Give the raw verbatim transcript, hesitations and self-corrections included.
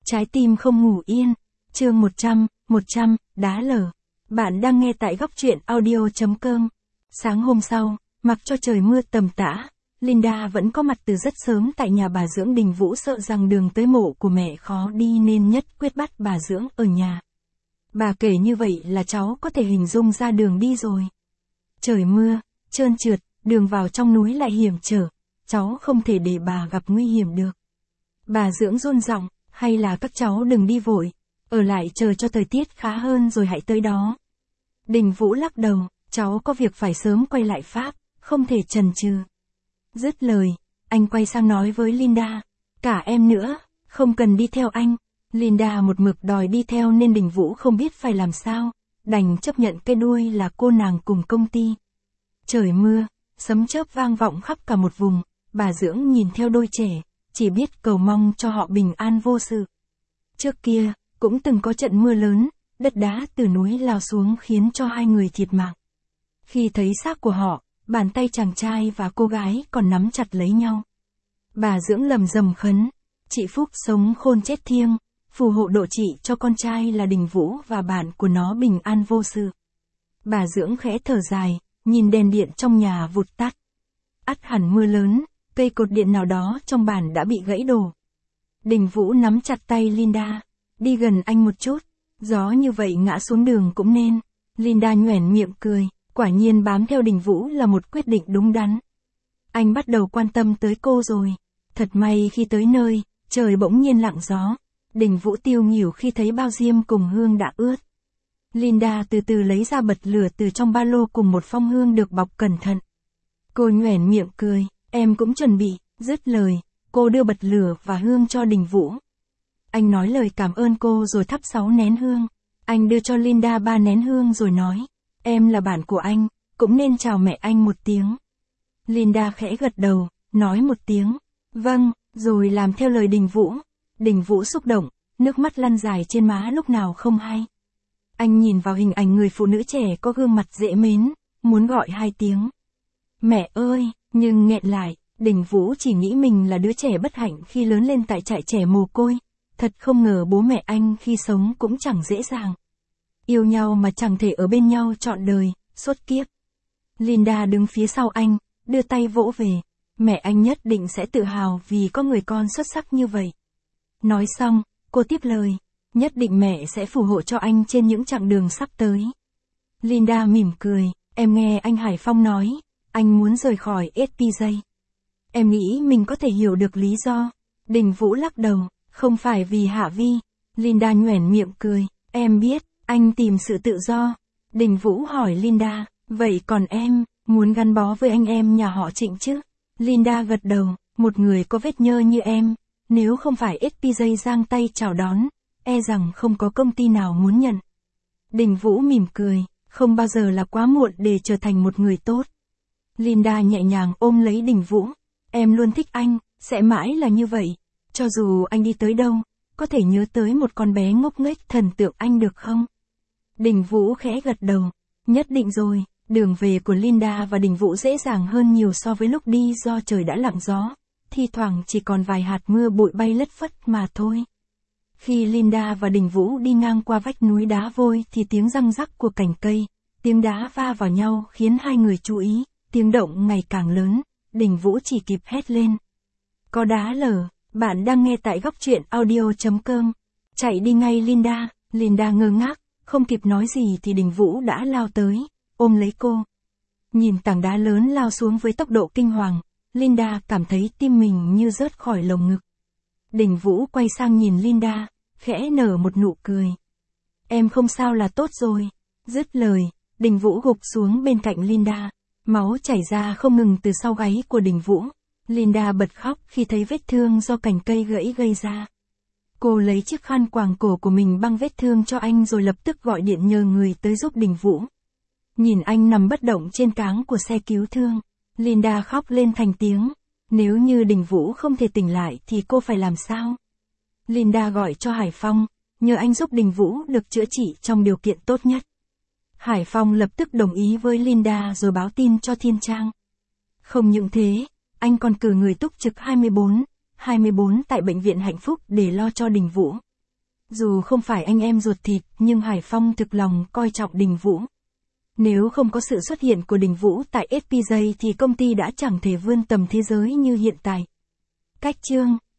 Trái tim không ngủ yên. Chương một trăm, một trăm, đá lở. Bạn đang nghe tại góc truyện audio chấm com. Sáng hôm sau, mặc cho trời mưa tầm tã, Linda vẫn có mặt từ rất sớm tại nhà bà Dưỡng. Đình Vũ sợ rằng đường tới mộ của mẹ khó đi nên nhất quyết bắt bà Dưỡng ở nhà. Bà kể như vậy là cháu có thể hình dung ra đường đi rồi. Trời mưa, trơn trượt, đường vào trong núi lại hiểm trở, cháu không thể để bà gặp nguy hiểm được. Bà Dưỡng run giọng, hay là các cháu đừng đi vội, ở lại chờ cho thời tiết khá hơn rồi hãy tới đó. Đình Vũ lắc đầu, cháu có việc phải sớm quay lại Pháp, không thể chần chừ. Dứt lời, anh quay sang nói với Linda, cả em nữa, không cần đi theo anh. Linda một mực đòi đi theo nên Đình Vũ không biết phải làm sao, đành chấp nhận cái đuôi là cô nàng cùng công ty. Trời mưa, sấm chớp vang vọng khắp cả một vùng, bà Dưỡng nhìn theo đôi trẻ, chỉ biết cầu mong cho họ bình an vô sự. Trước kia, cũng từng có trận mưa lớn, đất đá từ núi lao xuống khiến cho hai người thiệt mạng. Khi thấy xác của họ, bàn tay chàng trai và cô gái còn nắm chặt lấy nhau. Bà Dưỡng lầm rầm khấn, chị Phúc sống khôn chết thiêng, phù hộ độ chị cho con trai là Đình Vũ và bạn của nó bình an vô sự. Bà Dưỡng khẽ thở dài, nhìn đèn điện trong nhà vụt tắt. Ắt hẳn mưa lớn, cây cột điện nào đó trong bản đã bị gãy đổ. Đình Vũ nắm chặt tay Linda, đi gần anh một chút, gió như vậy ngã xuống đường cũng nên. Linda nhoẻn miệng cười, quả nhiên bám theo Đình Vũ là một quyết định đúng đắn. Anh bắt đầu quan tâm tới cô rồi. Thật may khi tới nơi, trời bỗng nhiên lặng gió. Đình Vũ tiêu nghỉu khi thấy bao diêm cùng hương đã ướt. Linda từ từ lấy ra bật lửa từ trong ba lô cùng một phong hương được bọc cẩn thận. Cô nhoẻn miệng cười, em cũng chuẩn bị. Dứt lời, cô đưa bật lửa và hương cho Đình Vũ. Anh nói lời cảm ơn cô rồi thắp sáu nén hương. Anh đưa cho Linda ba nén hương rồi nói, em là bạn của anh, cũng nên chào mẹ anh một tiếng. Linda khẽ gật đầu, nói một tiếng, vâng, rồi làm theo lời Đình Vũ. Đình Vũ xúc động, nước mắt lăn dài trên má lúc nào không hay. Anh nhìn vào hình ảnh người phụ nữ trẻ có gương mặt dễ mến, muốn gọi hai tiếng. Mẹ ơi, nhưng nghẹn lại, Đình Vũ chỉ nghĩ mình là đứa trẻ bất hạnh khi lớn lên tại trại trẻ mồ côi. Thật không ngờ bố mẹ anh khi sống cũng chẳng dễ dàng. Yêu nhau mà chẳng thể ở bên nhau trọn đời, suốt kiếp. Linda đứng phía sau anh, đưa tay vỗ về. Mẹ anh nhất định sẽ tự hào vì có người con xuất sắc như vậy. Nói xong, cô tiếp lời, nhất định mẹ sẽ phù hộ cho anh trên những chặng đường sắp tới. Linda mỉm cười, em nghe anh Hải Phong nói, anh muốn rời khỏi ét pê giê. Em nghĩ mình có thể hiểu được lý do. Đình Vũ lắc đầu, không phải vì Hạ Vi. Linda nhoẻn miệng cười, em biết, anh tìm sự tự do. Đình Vũ hỏi Linda, vậy còn em, muốn gắn bó với anh em nhà họ Trịnh chứ? Linda gật đầu, một người có vết nhơ như em, nếu không phải ét pê giê giang tay chào đón, e rằng không có công ty nào muốn nhận. Đình Vũ mỉm cười, không bao giờ là quá muộn để trở thành một người tốt. Linda nhẹ nhàng ôm lấy Đình Vũ, em luôn thích anh, sẽ mãi là như vậy. Cho dù anh đi tới đâu, có thể nhớ tới một con bé ngốc nghếch thần tượng anh được không? Đình Vũ khẽ gật đầu, nhất định rồi. Đường về của Linda và Đình Vũ dễ dàng hơn nhiều so với lúc đi do trời đã lặng gió, thi thoảng chỉ còn vài hạt mưa bụi bay lất phất mà thôi. Khi Linda và Đình Vũ đi ngang qua vách núi đá vôi thì tiếng răng rắc của cành cây, tiếng đá va vào nhau khiến hai người chú ý, tiếng động ngày càng lớn, Đình Vũ chỉ kịp hét lên. Có đá lở. Bạn đang nghe tại góc truyện audio chấm com. Chạy đi ngay Linda. Linda ngơ ngác, không kịp nói gì thì Đình Vũ đã lao tới, ôm lấy cô. Nhìn tảng đá lớn lao xuống với tốc độ kinh hoàng, Linda cảm thấy tim mình như rớt khỏi lồng ngực. Đình Vũ quay sang nhìn Linda, khẽ nở một nụ cười. Em không sao là tốt rồi. Dứt lời, Đình Vũ gục xuống bên cạnh Linda, máu chảy ra không ngừng từ sau gáy của Đình Vũ. Linda bật khóc khi thấy vết thương do cành cây gãy gây ra. Cô lấy chiếc khăn quàng cổ của mình băng vết thương cho anh rồi lập tức gọi điện nhờ người tới giúp Đình Vũ. Nhìn anh nằm bất động trên cáng của xe cứu thương, Linda khóc lên thành tiếng. Nếu như Đình Vũ không thể tỉnh lại thì cô phải làm sao? Linda gọi cho Hải Phong, nhờ anh giúp Đình Vũ được chữa trị trong điều kiện tốt nhất. Hải Phong lập tức đồng ý với Linda rồi báo tin cho Thiên Trang. Không những thế, anh còn cử người túc trực hai mươi bốn, hai mươi bốn tại bệnh viện Hạnh Phúc để lo cho Đình Vũ. Dù không phải anh em ruột thịt, nhưng Hải Phong thực lòng coi trọng Đình Vũ. Nếu không có sự xuất hiện của Đình Vũ tại ét pê gi thì công ty đã chẳng thể vươn tầm thế giới như hiện tại. Cách chương